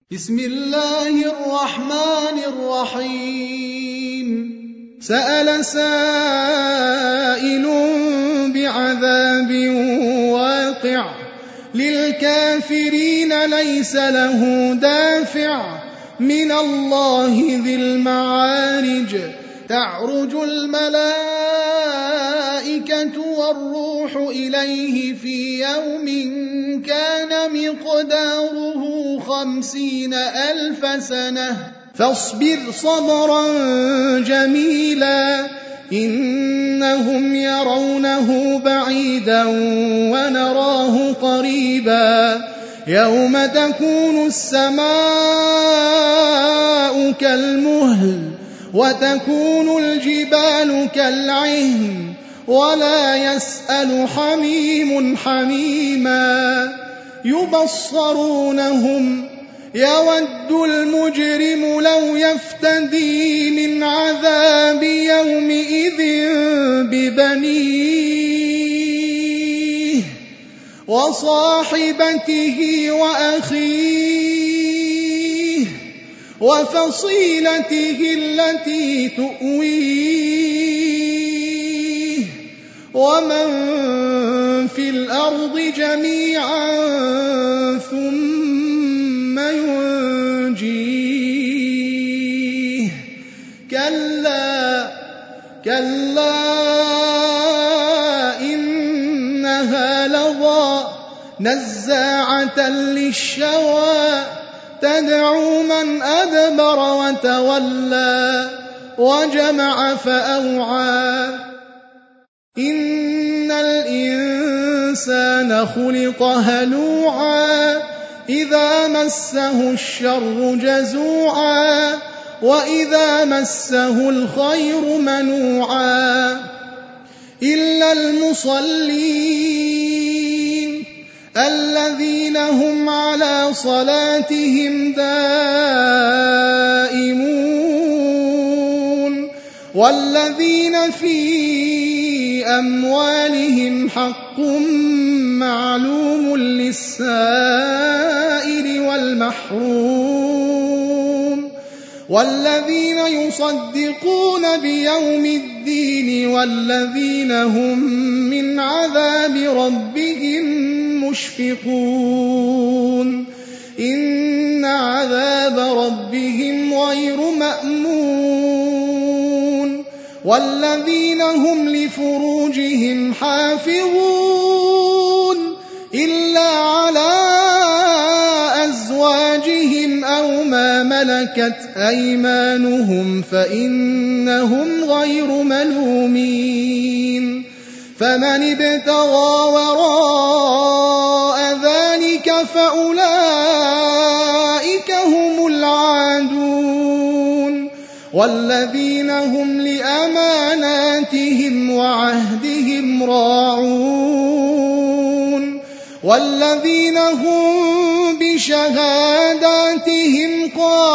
بسم الله الرحمن الرحيم سأل سائل بعذاب واقع للكافرين ليس له دافع من الله ذي المعارج تعرج الملائكة والروح إليه في يوم كان مقداره 50,000 سنة فاصبر صبرا جميلا إنهم يرونه بعيدا ونراه قريبا يوم تكون السماء كالمهل وتكون الجبال كالعهن ولا يسأل حميم حميما يبصرونهم يود المجرم لو يفتدي من عذاب يومئذ ببنيه وصاحبته وأخيه وفصيلته التي تؤويه ومن في الأرض جميعا ثم ينجيه كلا إنها لظى نزاعة للشوى تدعو من أدبر وتولى وجمع فأوعى إن الإنسان خلق هلوعا إذا مسه الشر جزوعا وإذا مسه الخير منوعا إلا المصلين الذين هم على صلاتهم دائمون والذين في أموالهم حق معلوم للسائل والمحروم والذين يصدقون بيوم الدين والذين هم من عذاب ربهم مشفقون إن عذاب ربهم غير مأمون والذين هم لفروجهم حافظون إلا على أزواجهم أو ما ملكت أيمانهم فإنهم غير ملومين فمن ابتغى وراء ذلك فأولئك هم العادون والذين هم لأماناتهم وعهدهم راعون والذين هم بشهاداتهم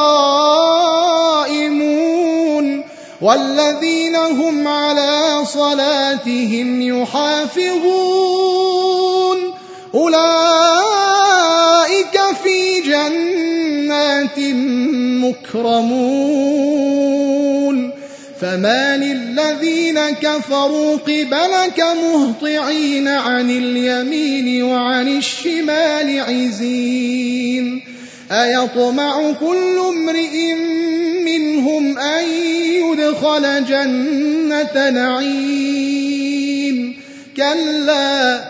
قائمون والذين هم على صلاتهم يحافظون أولئك في جنات مكرمون فما للذين كفروا قبلك مهطعين عن اليمين وعن الشمال عزين أيطمع كل امرئ منهم أن يدخل جنة نعيم كلا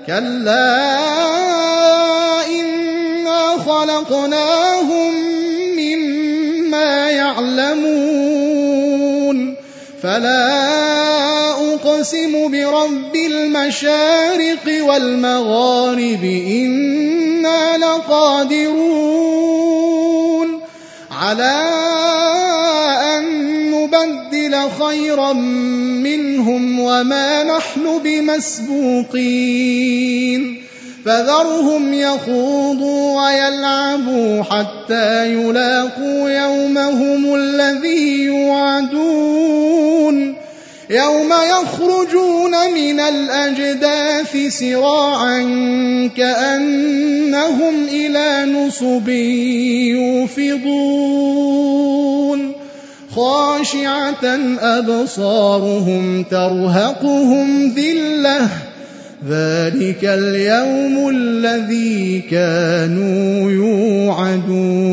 إنا خلقناهم مما يعلمون فلا أقسم برب المشارق والمغارب إنا لقادرون على أن نبدل خيرا منهم وما نحن بمسبوقين فذرهم يخوضوا ويلعبوا حتى يلاقوا يومهم الذي يوعدون يوم يخرجون من الأجداث سراعا كأنهم إلى نصب يوفضون خاشعة أبصارهم ترهقهم ذلة ذلك اليوم الذي كانوا يوعدون